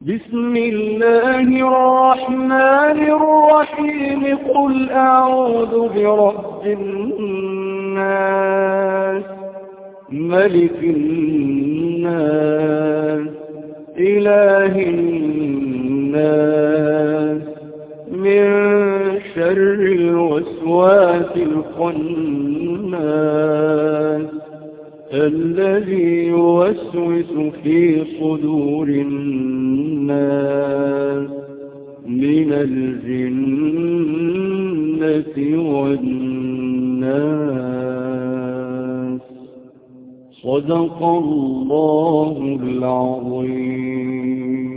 بسم الله الرحمن الرحيم. قل أعوذ برب الناس ملك الناس إله الناس من شر الوسواس الخناس الذي يوسوس في صدور الناس من الجنة والناس. صدق الله العظيم.